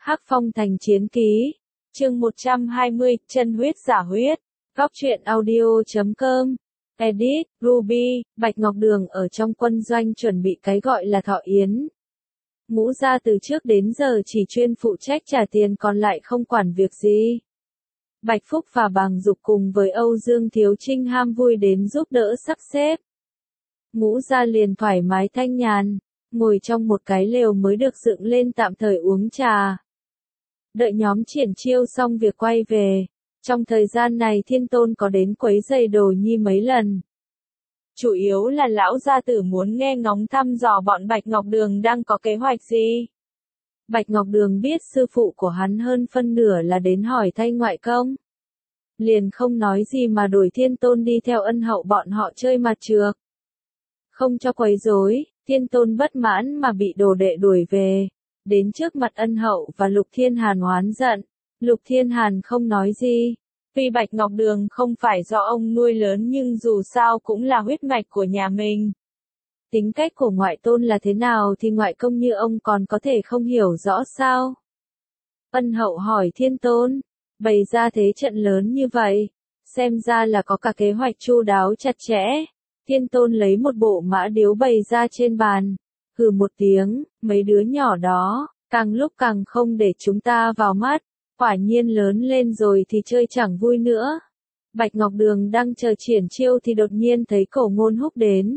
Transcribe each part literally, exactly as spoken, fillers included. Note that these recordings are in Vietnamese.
Hắc Phong Thành Chiến Ký, chương một trăm hai mươi, chân huyết giả huyết, góc truyện audio chấm com, edit, Ruby, Bạch Ngọc Đường ở trong quân doanh chuẩn bị cái gọi là thọ yến. Ngũ gia từ trước đến giờ chỉ chuyên phụ trách trả tiền còn lại không quản việc gì. Bạch Phúc và Bàng Dục cùng với Âu Dương Thiếu Trinh ham vui đến giúp đỡ sắp xếp. Ngũ gia liền thoải mái thanh nhàn, ngồi trong một cái lều mới được dựng lên tạm thời uống trà. Đợi nhóm triển chiêu xong việc quay về, trong thời gian này Thiên Tôn có đến quấy rầy Đồ Nhi mấy lần. Chủ yếu là lão gia tử muốn nghe ngóng thăm dò bọn Bạch Ngọc Đường đang có kế hoạch gì. Bạch Ngọc Đường biết sư phụ của hắn hơn phân nửa là đến hỏi thay ngoại công. Liền không nói gì mà đuổi Thiên Tôn đi theo Ân Hậu bọn họ chơi mặt trược. Không cho quấy rối, Thiên Tôn bất mãn mà bị đồ đệ đuổi về. Đến trước mặt Ân Hậu và Lục Thiên Hàn oán giận. Lục Thiên Hàn không nói gì. Tuy Bạch Ngọc Đường không phải do ông nuôi lớn nhưng dù sao cũng là huyết mạch của nhà mình. Tính cách của ngoại tôn là thế nào thì ngoại công như ông còn có thể không hiểu rõ sao? Ân Hậu hỏi Thiên Tôn, bày ra thế trận lớn như vậy, xem ra là có cả kế hoạch chu đáo chặt chẽ. Thiên Tôn lấy một bộ mã điếu bày ra trên bàn, hừ một tiếng, mấy đứa nhỏ đó, càng lúc càng không để chúng ta vào mắt, quả nhiên lớn lên rồi thì chơi chẳng vui nữa. Bạch Ngọc Đường đang chờ triển chiêu thì đột nhiên thấy Cổ Ngôn Húc đến.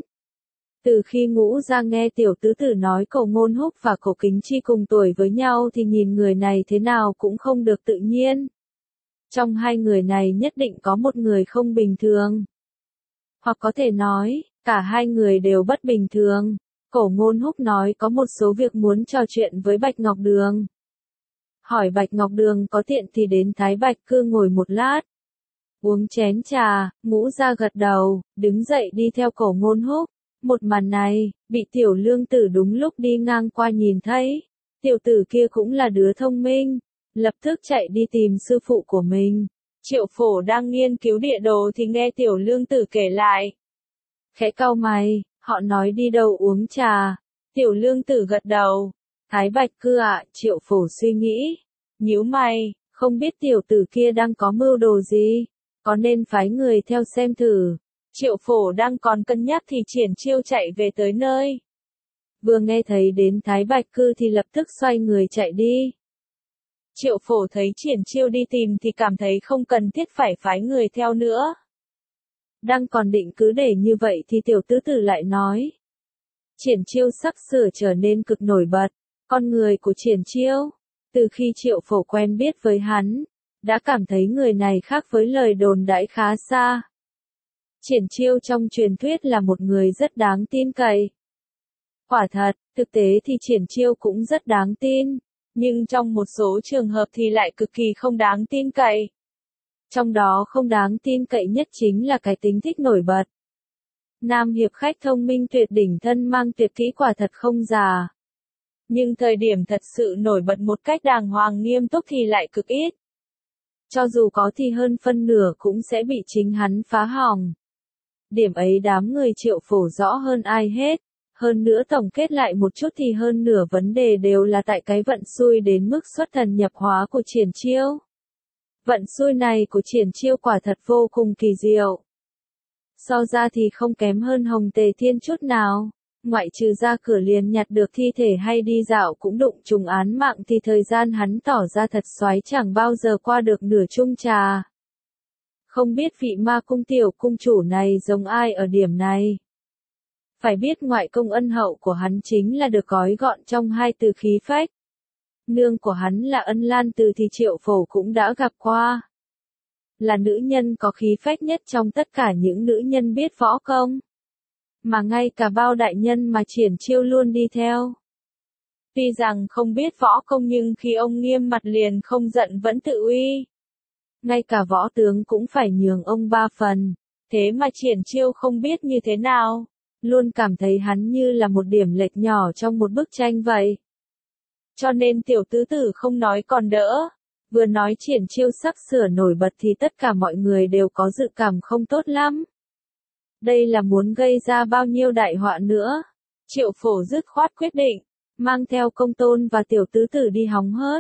Từ khi Ngũ gia nghe tiểu tứ tử nói Cổ Ngôn Húc và Cổ Kính Chi cùng tuổi với nhau thì nhìn người này thế nào cũng không được tự nhiên. Trong hai người này nhất định có một người không bình thường. Hoặc có thể nói, cả hai người đều bất bình thường. Cổ Ngôn Húc nói có một số việc muốn trò chuyện với Bạch Ngọc Đường. Hỏi Bạch Ngọc Đường có tiện thì đến Thái Bạch Cư ngồi một lát. Uống chén trà, Ngũ gia gật đầu, đứng dậy đi theo Cổ Ngôn Húc. Một màn này, bị tiểu lương tử đúng lúc đi ngang qua nhìn thấy. Tiểu tử kia cũng là đứa thông minh, lập tức chạy đi tìm sư phụ của mình. Triệu Phổ đang nghiên cứu địa đồ thì nghe tiểu lương tử kể lại. Khẽ cau mày, họ nói đi đâu uống trà. Tiểu lương tử gật đầu. Thái Bạch Cư ạ, Triệu Phổ suy nghĩ. Nhíu mày, không biết tiểu tử kia đang có mưu đồ gì. Có nên phái người theo xem thử. Triệu Phổ đang còn cân nhắc thì triển chiêu chạy về tới nơi. Vừa nghe thấy đến Thái Bạch Cư thì lập tức xoay người chạy đi. Triệu Phổ thấy triển chiêu đi tìm thì cảm thấy không cần thiết phải phái người theo nữa. Đang còn định cứ để như vậy thì tiểu tứ tử lại nói. Triển chiêu sắp sửa trở nên cực nổi bật. Con người của triển chiêu, từ khi Triệu Phổ quen biết với hắn, đã cảm thấy người này khác với lời đồn đãi khá xa. Triển chiêu trong truyền thuyết là một người rất đáng tin cậy. Quả thật, thực tế thì triển chiêu cũng rất đáng tin, nhưng trong một số trường hợp thì lại cực kỳ không đáng tin cậy. Trong đó không đáng tin cậy nhất chính là cái tính thích nổi bật. Nam hiệp khách thông minh tuyệt đỉnh thân mang tuyệt kỹ quả thật không già. Nhưng thời điểm thật sự nổi bật một cách đàng hoàng nghiêm túc thì lại cực ít. Cho dù có thì hơn phân nửa cũng sẽ bị chính hắn phá hỏng. Điểm ấy đám người Triệu Phổ rõ hơn ai hết. Hơn nữa tổng kết lại một chút thì hơn nửa vấn đề đều là tại cái vận xui đến mức xuất thần nhập hóa của triển chiêu. Vận xui này của triển chiêu quả thật vô cùng kỳ diệu. So ra thì không kém hơn Hồng Tề Thiên chút nào. Ngoại trừ ra cửa liền nhặt được thi thể hay đi dạo cũng đụng trùng án mạng thì thời gian hắn tỏ ra thật xoái chẳng bao giờ qua được nửa chung trà. Không biết vị ma cung tiểu cung chủ này giống ai ở điểm này. Phải biết ngoại công Ân Hậu của hắn chính là được gói gọn trong hai từ khí phách. Nương của hắn là Ân Lan Từ thì Triệu Phổ cũng đã gặp qua. Là nữ nhân có khí phách nhất trong tất cả những nữ nhân biết võ công. Mà ngay cả bao đại nhân mà triển chiêu luôn đi theo. Tuy rằng không biết võ công nhưng khi ông nghiêm mặt liền không giận vẫn tự uy. Ngay cả võ tướng cũng phải nhường ông ba phần. Thế mà triển chiêu không biết như thế nào. Luôn cảm thấy hắn như là một điểm lệch nhỏ trong một bức tranh vậy. Cho nên tiểu tứ tử không nói còn đỡ. Vừa nói triển chiêu sắp sửa nổi bật thì tất cả mọi người đều có dự cảm không tốt lắm. Đây là muốn gây ra bao nhiêu đại họa nữa. Triệu Phổ dứt khoát quyết định, mang theo Công Tôn và tiểu tứ tử đi hóng hớt.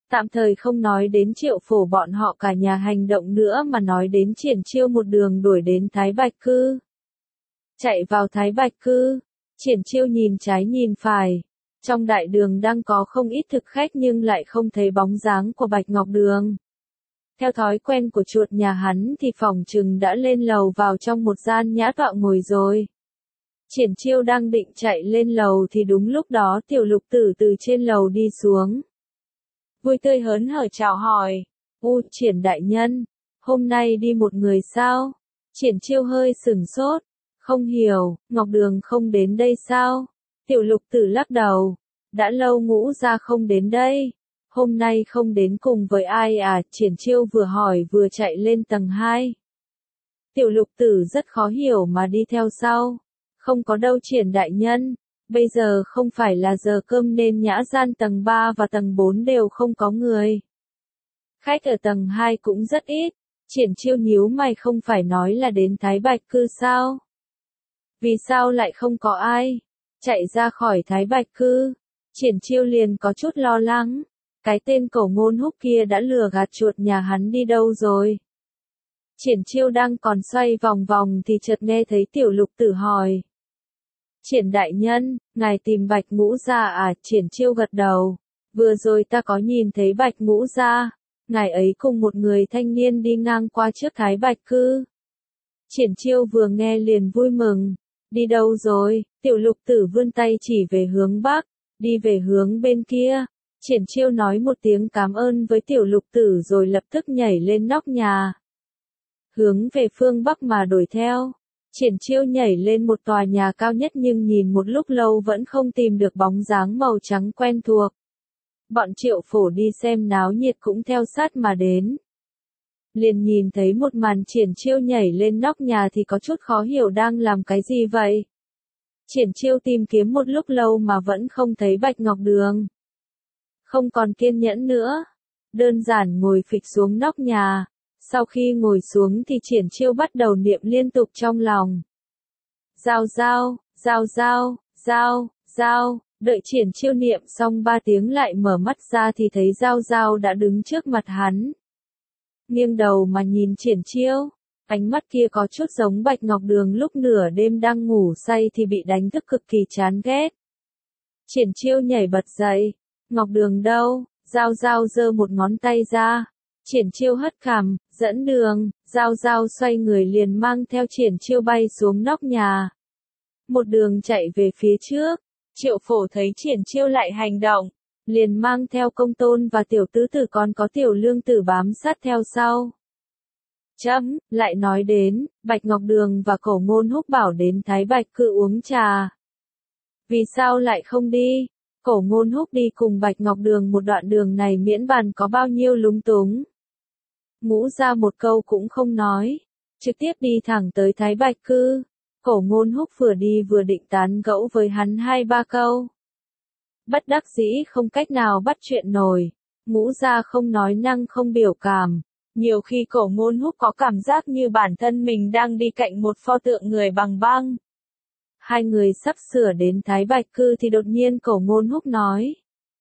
Tạm thời không nói đến Triệu Phổ bọn họ cả nhà hành động nữa mà nói đến Triển Chiêu một đường đuổi đến Thái Bạch Cư. Chạy vào Thái Bạch Cư, Triển Chiêu nhìn trái nhìn phải. Trong đại đường đang có không ít thực khách nhưng lại không thấy bóng dáng của Bạch Ngọc Đường. Theo thói quen của chuột nhà hắn thì phỏng chừng đã lên lầu vào trong một gian nhã tọa ngồi rồi. Triển Chiêu đang định chạy lên lầu thì đúng lúc đó Tiểu Lục Tử từ trên lầu đi xuống. Vui tươi hớn hở chào hỏi, U, Triển đại nhân, hôm nay đi một người sao? Triển Chiêu hơi sửng sốt, không hiểu, Ngọc Đường không đến đây sao? Tiểu Lục Tử lắc đầu, đã lâu Ngũ gia không đến đây, hôm nay không đến cùng với ai à? Triển Chiêu vừa hỏi vừa chạy lên tầng hai. Tiểu Lục Tử rất khó hiểu mà đi theo sau, không có đâu Triển đại nhân. Bây giờ không phải là giờ cơm nên nhã gian tầng ba và tầng bốn đều không có người. Khách ở tầng hai cũng rất ít. Triển Chiêu nhíu mày, không phải nói là đến Thái Bạch Cư sao? Vì sao lại không có ai? Chạy ra khỏi Thái Bạch Cư, Triển Chiêu liền có chút lo lắng. Cái tên Cổ Ngôn Húc kia đã lừa gạt chuột nhà hắn đi đâu rồi? Triển Chiêu đang còn xoay vòng vòng thì chợt nghe thấy Tiểu Lục Tử hỏi. Triển đại nhân, ngài tìm Bạch Ngũ gia à? Triển Chiêu gật đầu. Vừa rồi ta có nhìn thấy Bạch Ngũ gia, ngài ấy cùng một người thanh niên đi ngang qua trước Thái Bạch Cư. Triển Chiêu vừa nghe liền vui mừng. Đi đâu rồi? Tiểu Lục Tử vươn tay chỉ về hướng bắc, đi về hướng bên kia. Triển Chiêu nói một tiếng cảm ơn với Tiểu Lục Tử rồi lập tức nhảy lên nóc nhà. Hướng về phương bắc mà đuổi theo. Triển Chiêu nhảy lên một tòa nhà cao nhất nhưng nhìn một lúc lâu vẫn không tìm được bóng dáng màu trắng quen thuộc. Bọn Triệu Phổ đi xem náo nhiệt cũng theo sát mà đến. Liền nhìn thấy một màn Triển Chiêu nhảy lên nóc nhà thì có chút khó hiểu đang làm cái gì vậy. Triển Chiêu tìm kiếm một lúc lâu mà vẫn không thấy Bạch Ngọc Đường. Không còn kiên nhẫn nữa. Đơn giản ngồi phịch xuống nóc nhà. Sau khi ngồi xuống thì Triển Chiêu bắt đầu niệm liên tục trong lòng. Giao giao, giao giao, giao, giao, đợi Triển Chiêu niệm xong ba tiếng lại mở mắt ra thì thấy Giao Giao đã đứng trước mặt hắn. Nghiêng đầu mà nhìn Triển Chiêu, ánh mắt kia có chút giống Bạch Ngọc Đường lúc nửa đêm đang ngủ say thì bị đánh thức cực kỳ chán ghét. Triển Chiêu nhảy bật dậy, Ngọc Đường đâu? Giao Giao giơ một ngón tay ra. Triển Chiêu hất cằm, dẫn đường. Giao Giao xoay người liền mang theo Triển Chiêu bay xuống nóc nhà. Một đường chạy về phía trước. Triệu Phổ thấy Triển Chiêu lại hành động, liền mang theo Công Tôn và Tiểu Tứ Tử còn có Tiểu Lương Tử bám sát theo sau. Chấm, lại nói đến, Bạch Ngọc Đường và Cổ Ngôn Húc bảo đến Thái Bạch Cư uống trà. Vì sao lại không đi? Cổ Ngôn Húc đi cùng Bạch Ngọc Đường một đoạn đường này miễn bàn có bao nhiêu lúng túng. Ngũ ra một câu cũng không nói, trực tiếp đi thẳng tới Thái Bạch Cư. Cổ Ngôn Húc vừa đi vừa định tán gẫu với hắn hai ba câu. Bất đắc dĩ không cách nào bắt chuyện nổi. Ngũ gia không nói năng không biểu cảm. Nhiều khi Cổ Ngôn Húc có cảm giác như bản thân mình đang đi cạnh một pho tượng người bằng băng. Hai người sắp sửa đến Thái Bạch Cư thì đột nhiên Cổ Ngôn Húc nói.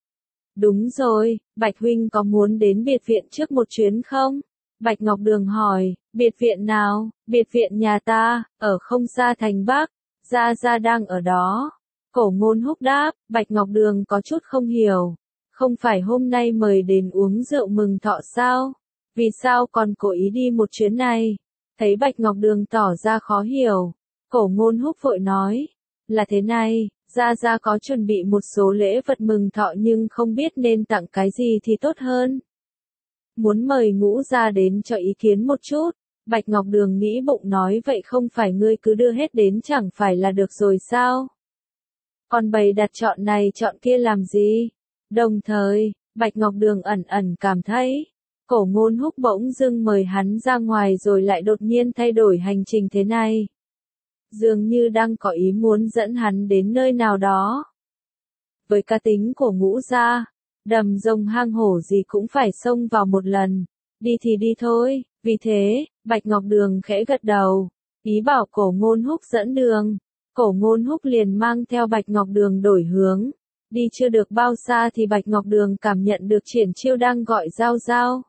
Đúng rồi, Bạch huynh có muốn đến biệt viện trước một chuyến không? Bạch Ngọc Đường hỏi, biệt viện nào? Biệt viện nhà ta, ở không xa thành Bắc, Gia Gia đang ở đó. Cổ Ngôn Húc đáp, Bạch Ngọc Đường có chút không hiểu. Không phải hôm nay mời đến uống rượu mừng thọ sao? Vì sao còn cố ý đi một chuyến này? Thấy Bạch Ngọc Đường tỏ ra khó hiểu. Cổ Ngôn Húc vội nói, là thế này, Gia Gia có chuẩn bị một số lễ vật mừng thọ nhưng không biết nên tặng cái gì thì tốt hơn. Muốn mời Ngũ gia đến cho ý kiến một chút. Bạch Ngọc Đường nghĩ bụng nói vậy không phải ngươi cứ đưa hết đến chẳng phải là được rồi sao? Còn bày đặt chọn này chọn kia làm gì? Đồng thời, Bạch Ngọc Đường ẩn ẩn cảm thấy, Cổ Ngôn Húc bỗng dưng mời hắn ra ngoài rồi lại đột nhiên thay đổi hành trình thế này. Dường như đang có ý muốn dẫn hắn đến nơi nào đó. Với cá tính của Ngũ gia, đầm rồng hang hổ gì cũng phải xông vào một lần, đi thì đi thôi, vì thế, Bạch Ngọc Đường khẽ gật đầu, ý bảo Cổ Ngôn Húc dẫn đường. Cổ Ngôn Húc liền mang theo Bạch Ngọc Đường đổi hướng, Đi chưa được bao xa thì Bạch Ngọc Đường cảm nhận được Triển Chiêu đang gọi Giao Giao.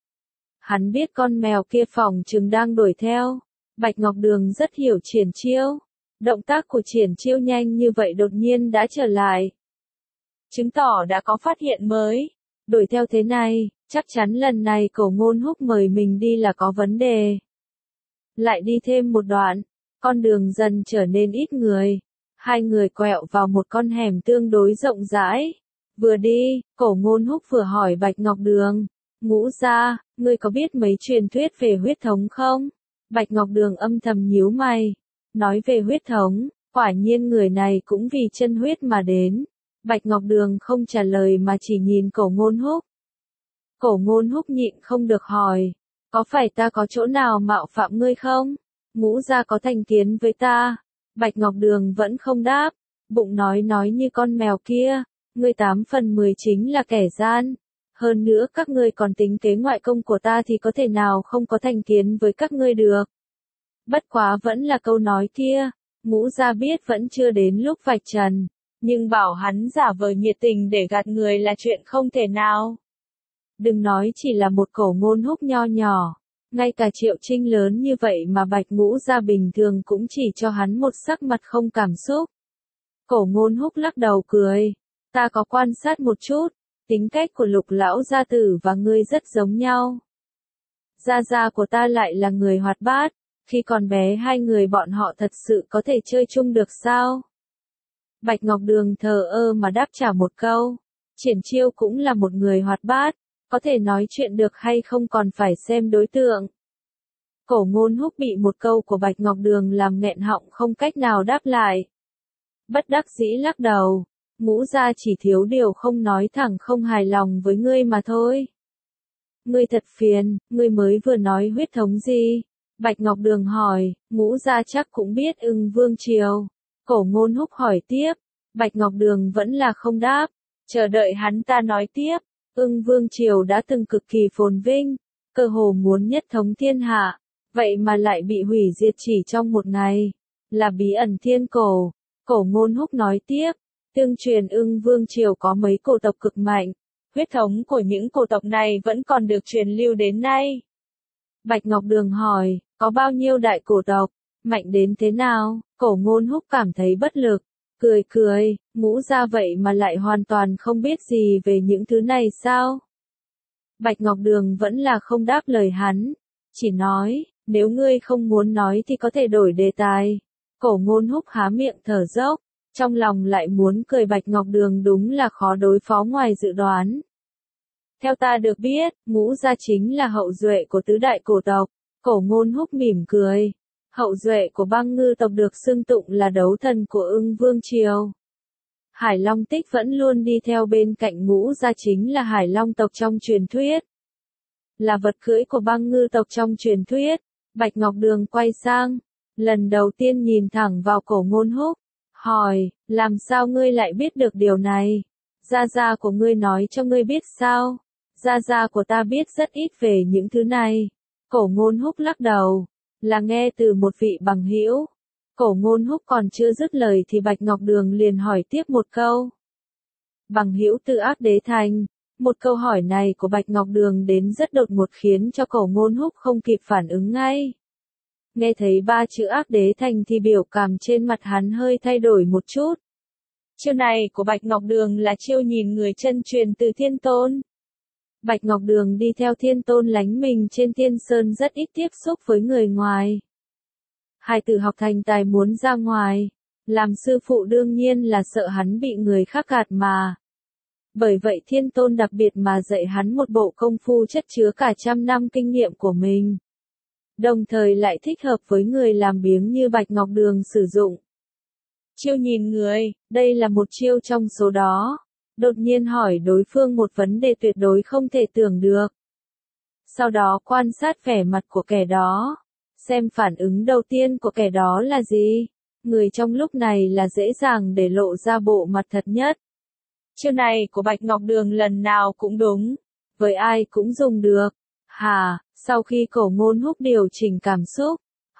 Hắn biết con mèo kia phỏng chừng đang đuổi theo. Bạch Ngọc Đường rất hiểu Triển Chiêu. Động tác của Triển Chiêu nhanh như vậy đột nhiên đã trở lại. Chứng tỏ đã có phát hiện mới. Đuổi theo thế này, chắc chắn lần này Cổ Ngôn Húc mời mình đi là có vấn đề. Lại đi thêm một đoạn, con đường dần trở nên ít người. Hai người quẹo vào một con hẻm tương đối rộng rãi. Vừa đi, Cổ Ngôn Húc vừa hỏi Bạch Ngọc Đường. Ngũ gia, ngươi có biết mấy truyền thuyết về huyết thống không? Bạch Ngọc Đường âm thầm nhíu mày. Nói về huyết thống, quả nhiên người này cũng vì chân huyết mà đến. Bạch Ngọc Đường không trả lời mà chỉ nhìn Cổ Ngôn Húc. Cổ Ngôn Húc nhịn không được hỏi. Có phải ta có chỗ nào mạo phạm ngươi không? Ngũ gia có thành kiến với ta? Bạch Ngọc Đường vẫn không đáp. Bụng nói nói như con mèo kia. Ngươi tám phần mười chính là kẻ gian. Hơn nữa các ngươi còn tính kế ngoại công của ta thì có thể nào không có thành kiến với các ngươi được. Bất quá vẫn là câu nói kia. Ngũ gia biết vẫn chưa đến lúc vạch trần. Nhưng bảo hắn giả vờ nhiệt tình để gạt người là chuyện không thể nào. Đừng nói chỉ là một Cổ Ngôn Húc nho nhỏ. Ngay cả Triệu Trinh lớn như vậy mà Bạch Ngũ gia bình thường cũng chỉ cho hắn một sắc mặt không cảm xúc. Cổ Ngôn Húc lắc đầu cười. Ta có quan sát một chút. Tính cách của Lục lão gia tử và ngươi rất giống nhau. Gia gia của ta lại là người hoạt bát. Khi còn bé hai người bọn họ thật sự có thể chơi chung được sao? Bạch Ngọc Đường thờ ơ mà đáp trả một câu. Triển Chiêu cũng là một người hoạt bát. Có thể nói chuyện được hay không còn phải xem đối tượng. Cổ Ngôn Húc bị một câu của Bạch Ngọc Đường làm nghẹn họng không cách nào đáp lại. Bất đắc dĩ lắc đầu. Ngũ gia chỉ thiếu điều không nói thẳng không hài lòng với ngươi mà thôi. Ngươi thật phiền, ngươi mới vừa nói huyết thống gì? Bạch Ngọc Đường hỏi. Ngũ gia chắc cũng biết Ưng Vương Triều. Cổ Ngôn Húc hỏi tiếp. Bạch Ngọc Đường vẫn là không đáp. Chờ đợi hắn ta nói tiếp. Ưng Vương Triều đã từng cực kỳ phồn vinh. Cơ hồ muốn nhất thống thiên hạ. Vậy mà lại bị hủy diệt chỉ trong một ngày. Là bí ẩn thiên cổ. Cổ Ngôn Húc nói tiếp. Tương truyền Ưng Vương Triều có mấy cổ tộc cực mạnh. Huyết thống của những cổ tộc này vẫn còn được truyền lưu đến nay. Bạch Ngọc Đường hỏi, có bao nhiêu đại cổ tộc, mạnh đến thế nào? Cổ Ngôn Húc cảm thấy bất lực, cười cười, Ngũ gia vậy mà lại hoàn toàn không biết gì về những thứ này sao? Bạch Ngọc Đường vẫn là không đáp lời hắn, chỉ nói, nếu ngươi không muốn nói thì có thể đổi đề tài. Cổ Ngôn Húc há miệng thở dốc, trong lòng lại muốn cười. Bạch Ngọc Đường đúng là khó đối phó ngoài dự đoán. Theo ta được biết, Ngũ gia chính là hậu duệ của tứ đại cổ tộc. Cổ Ngôn Húc mỉm cười. Hậu duệ của Băng Ngư tộc được xưng tụng là đấu thần của Ưng Vương Triều. Hải Long Tích vẫn luôn đi theo bên cạnh Ngũ gia chính là Hải Long tộc trong truyền thuyết. Là vật cưỡi của Băng Ngư tộc trong truyền thuyết. Bạch Ngọc Đường quay sang, lần đầu tiên nhìn thẳng vào Cổ Ngôn Húc, hỏi, làm sao ngươi lại biết được điều này? Gia gia của ngươi nói cho ngươi biết sao? Gia gia của ta biết rất ít về những thứ này. Cổ Ngôn Húc lắc đầu, là nghe từ một vị bằng hữu. Cổ Ngôn Húc còn chưa dứt lời thì Bạch Ngọc Đường liền hỏi tiếp một câu. Bằng hữu từ Ác Đế Thành. Một câu hỏi này của Bạch Ngọc Đường đến rất đột ngột khiến cho Cổ Ngôn Húc không kịp phản ứng ngay. Nghe thấy ba chữ Ác Đế Thành thì biểu cảm trên mặt hắn hơi thay đổi một chút. Chiêu này của Bạch Ngọc Đường là chiêu nhìn người chân truyền từ Thiên Tôn. Bạch Ngọc Đường đi theo Thiên Tôn lánh mình trên Thiên Sơn rất ít tiếp xúc với người ngoài. Hài tử học thành tài muốn ra ngoài, làm sư phụ đương nhiên là sợ hắn bị người khác gạt mà. Bởi vậy Thiên Tôn đặc biệt mà dạy hắn một bộ công phu chất chứa cả trăm năm kinh nghiệm của mình. Đồng thời lại thích hợp với người làm biếng như Bạch Ngọc Đường sử dụng. Chiêu nhìn người, đây là một chiêu trong số đó. Đột nhiên hỏi đối phương một vấn đề tuyệt đối không thể tưởng được. Sau đó quan sát vẻ mặt của kẻ đó. Xem phản ứng đầu tiên của kẻ đó là gì. Người trong lúc này là dễ dàng để lộ ra bộ mặt thật nhất. Chiêu này của Bạch Ngọc Đường lần nào cũng đúng. Với ai cũng dùng được. Hà, sau khi Cổ Ngôn Húc điều chỉnh cảm xúc,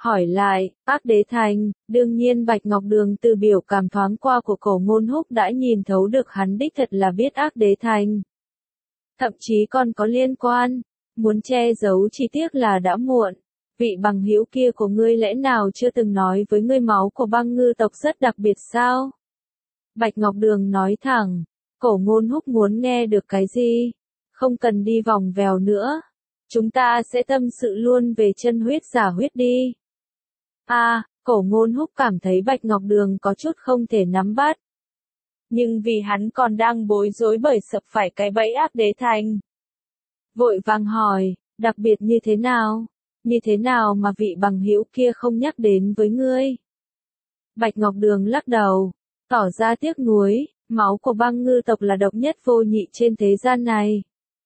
hỏi lại, Ác Đế Thành, đương nhiên Bạch Ngọc Đường từ biểu cảm thoáng qua của Cổ Ngôn Húc đã nhìn thấu được hắn đích thật là biết Ác Đế Thành. Thậm chí còn có liên quan, muốn che giấu chi tiết là đã muộn. Vị bằng hữu kia của ngươi lẽ nào chưa từng nói với ngươi máu của băng ngư tộc rất đặc biệt sao? Bạch Ngọc Đường nói thẳng, Cổ Ngôn Húc muốn nghe được cái gì? Không cần đi vòng vèo nữa. Chúng ta sẽ tâm sự luôn về chân huyết giả huyết đi. A, à, Cổ Ngôn Húc cảm thấy Bạch Ngọc Đường có chút không thể nắm bắt. Nhưng vì hắn còn đang bối rối bởi sập phải cái bẫy Ác Đế Thành. Vội vàng hỏi, đặc biệt như thế nào? Như thế nào mà vị bằng hữu kia không nhắc đến với ngươi? Bạch Ngọc Đường lắc đầu, tỏ ra tiếc nuối, máu của băng ngư tộc là độc nhất vô nhị trên thế gian này.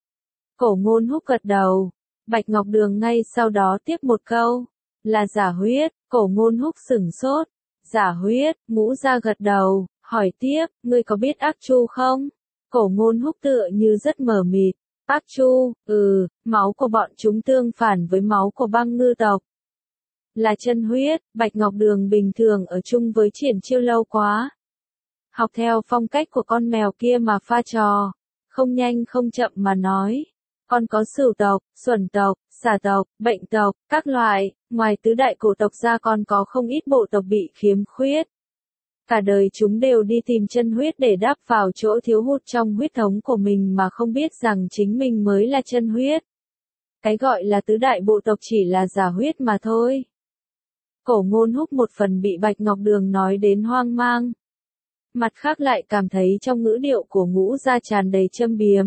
Cổ Ngôn Húc gật đầu, Bạch Ngọc Đường ngay sau đó tiếp một câu, là giả huyết. Cổ Ngôn Húc sửng sốt, giả huyết. Ngũ Gia gật đầu, hỏi tiếp, ngươi có biết Ác Chu không? Cổ Ngôn Húc tựa như rất mờ mịt, Ác Chu, ừ, máu của bọn chúng tương phản với máu của băng ngư tộc. Là chân huyết. Bạch Ngọc Đường bình thường ở chung với Triển Chiêu lâu quá. Học theo phong cách của con mèo kia mà pha trò, không nhanh không chậm mà nói. Còn có sửu tộc, xuẩn tộc, xà tộc, bệnh tộc, các loại, ngoài tứ đại cổ tộc ra còn có không ít bộ tộc bị khiếm khuyết. Cả đời chúng đều đi tìm chân huyết để đắp vào chỗ thiếu hụt trong huyết thống của mình mà không biết rằng chính mình mới là chân huyết. Cái gọi là tứ đại bộ tộc chỉ là giả huyết mà thôi. Cổ Ngôn Húc một phần bị Bạch Ngọc Đường nói đến hoang mang. Mặt khác lại cảm thấy trong ngữ điệu của Ngũ Gia tràn đầy châm biếm.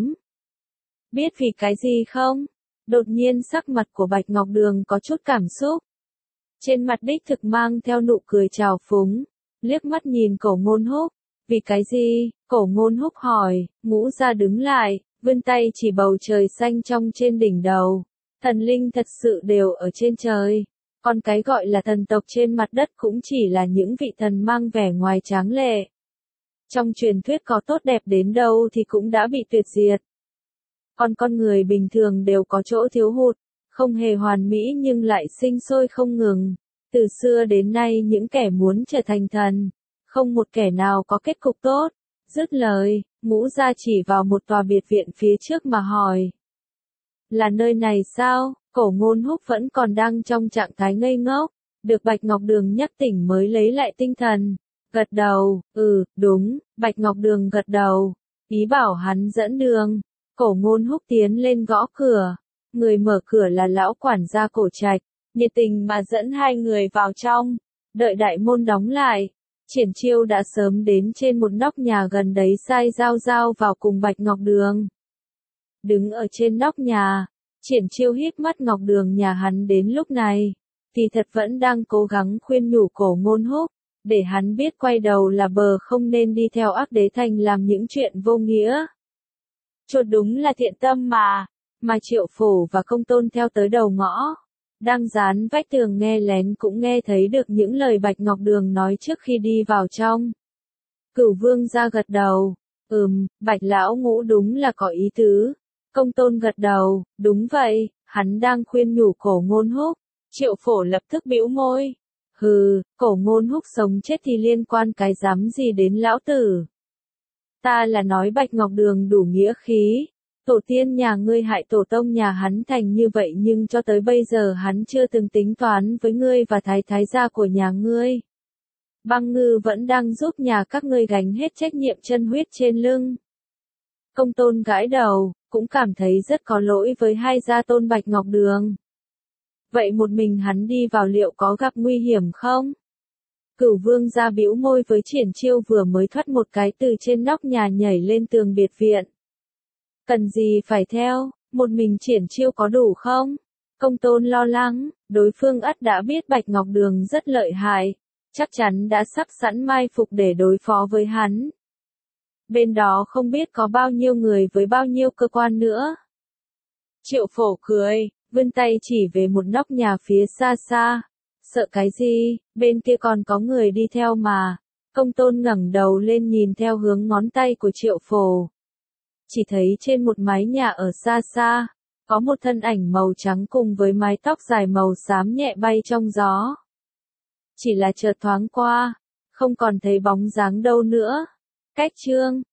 Biết vì cái gì không? Đột nhiên sắc mặt của Bạch Ngọc Đường có chút cảm xúc. Trên mặt đích thực mang theo nụ cười trào phúng, liếc mắt nhìn Cổ Ngôn Húc. Vì cái gì? Cổ Ngôn Húc hỏi. Ngũ Gia đứng lại, vươn tay chỉ bầu trời xanh trong trên đỉnh đầu. Thần linh thật sự đều ở trên trời. Còn cái gọi là thần tộc trên mặt đất cũng chỉ là những vị thần mang vẻ ngoài tráng lệ. Trong truyền thuyết có tốt đẹp đến đâu thì cũng đã bị tuyệt diệt. Còn con người bình thường đều có chỗ thiếu hụt, không hề hoàn mỹ nhưng lại sinh sôi không ngừng. Từ xưa đến nay những kẻ muốn trở thành thần, không một kẻ nào có kết cục tốt. Dứt lời, Ngũ Gia chỉ vào một tòa biệt viện phía trước mà hỏi. Là nơi này sao? Cổ Ngôn Húc vẫn còn đang trong trạng thái ngây ngốc, được Bạch Ngọc Đường nhắc tỉnh mới lấy lại tinh thần. Gật đầu, ừ, đúng. Bạch Ngọc Đường gật đầu, ý bảo hắn dẫn đường. Cổ Ngôn Húc tiến lên gõ cửa. Người mở cửa là lão quản gia Cổ Trạch, nhiệt tình mà dẫn hai người vào trong. Đợi đại môn đóng lại, Triển Chiêu đã sớm đến trên một nóc nhà gần đấy sai giao giao vào cùng Bạch Ngọc Đường. Đứng ở trên nóc nhà, Triển Chiêu hít mắt Ngọc Đường nhà hắn đến lúc này, thì thật vẫn đang cố gắng khuyên nhủ Cổ Ngôn Húc, để hắn biết quay đầu là bờ không nên đi theo Ác Đế Thành làm những chuyện vô nghĩa. Chuột đúng là thiện tâm mà, mà Triệu Phổ và Công Tôn theo tới đầu ngõ, đang dán vách tường nghe lén cũng nghe thấy được những lời Bạch Ngọc Đường nói trước khi đi vào trong. Cửu Vương ra gật đầu, ừm, Bạch Lão Ngũ đúng là có ý tứ. Công Tôn gật đầu, đúng vậy, hắn đang khuyên nhủ Cổ Ngôn Húc. Triệu Phổ lập tức bĩu môi. Hừ, Cổ Ngôn Húc sống chết thì liên quan cái dám gì đến lão tử. Ta là nói Bạch Ngọc Đường đủ nghĩa khí. Tổ tiên nhà ngươi hại tổ tông nhà hắn thành như vậy nhưng cho tới bây giờ hắn chưa từng tính toán với ngươi và thái thái gia của nhà ngươi. Băng Ngư vẫn đang giúp nhà các ngươi gánh hết trách nhiệm chân huyết trên lưng. Công Tôn gãi đầu, cũng cảm thấy rất có lỗi với hai gia tôn Bạch Ngọc Đường. Vậy một mình hắn đi vào liệu có gặp nguy hiểm không? Cửu Vương ra bĩu môi với Triển Chiêu vừa mới thoát một cái từ trên nóc nhà nhảy lên tường biệt viện. Cần gì phải theo, một mình Triển Chiêu có đủ không? Công Tôn lo lắng, đối phương ắt đã biết Bạch Ngọc Đường rất lợi hại, chắc chắn đã sắp sẵn mai phục để đối phó với hắn. Bên đó không biết có bao nhiêu người với bao nhiêu cơ quan nữa. Triệu Phổ cười, vươn tay chỉ về một nóc nhà phía xa xa. Sợ cái gì, bên kia còn có người đi theo mà. Công Tôn ngẩng đầu lên nhìn theo hướng ngón tay của Triệu Phổ. Chỉ thấy trên một mái nhà ở xa xa, có một thân ảnh màu trắng cùng với mái tóc dài màu xám nhẹ bay trong gió. chỉ là chợt thoáng qua, không còn thấy bóng dáng đâu nữa. Cách chương